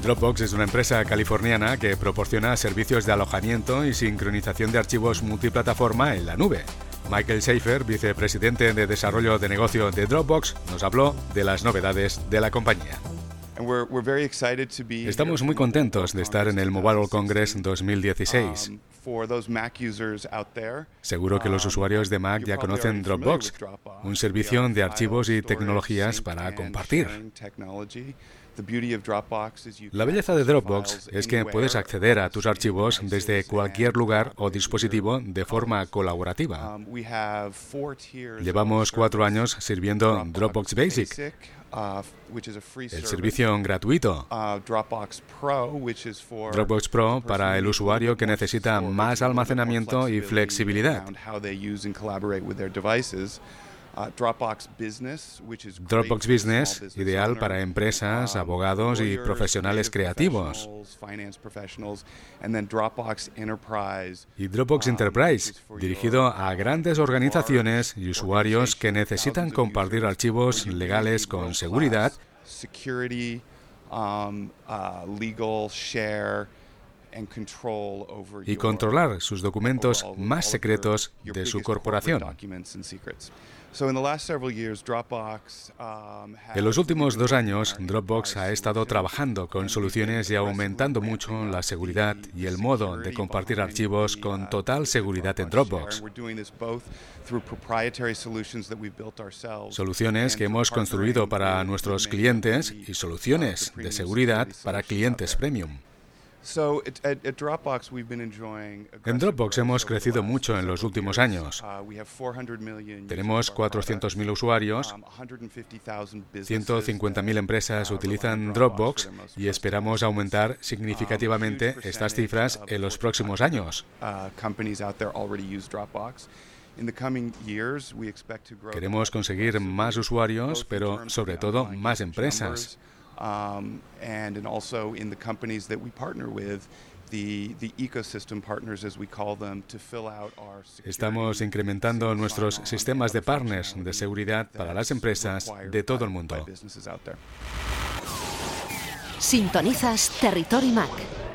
Dropbox es una empresa californiana que proporciona servicios de alojamiento y sincronización de archivos multiplataforma en la nube. Michael Schaefer, vicepresidente de desarrollo de negocio de Dropbox, nos habló de las novedades de la compañía. Estamos muy contentos de estar en el Mobile World Congress 2016. Seguro que los usuarios de Mac ya conocen Dropbox, un servicio de archivos y tecnologías para compartir. La belleza de Dropbox es que puedes acceder a tus archivos desde cualquier lugar o dispositivo de forma colaborativa. Llevamos 4 años sirviendo Dropbox Basic, el servicio gratuito, Dropbox Pro para el usuario que necesita más almacenamiento y flexibilidad, Dropbox Business, ideal para empresas, abogados y profesionales creativos. Y Dropbox Enterprise, dirigido a grandes organizaciones y usuarios que necesitan compartir archivos legales con seguridad y controlar sus documentos más secretos de su corporación. En los últimos 2 años, Dropbox ha estado trabajando con soluciones y aumentando mucho la seguridad y el modo de compartir archivos con total seguridad en Dropbox. Soluciones que hemos construido para nuestros clientes y soluciones de seguridad para clientes premium. En Dropbox hemos crecido mucho en los últimos años. Tenemos 400.000 usuarios, 150.000 empresas utilizan Dropbox y esperamos aumentar significativamente estas cifras en los próximos años. Queremos conseguir más usuarios, pero sobre todo más empresas. And also in the companies that we partner with, the ecosystem partners, as we call them, to fill out our security. Estamos incrementando nuestros sistemas de partners de seguridad para las empresas de todo el mundo. Sintonizas Territory Mac.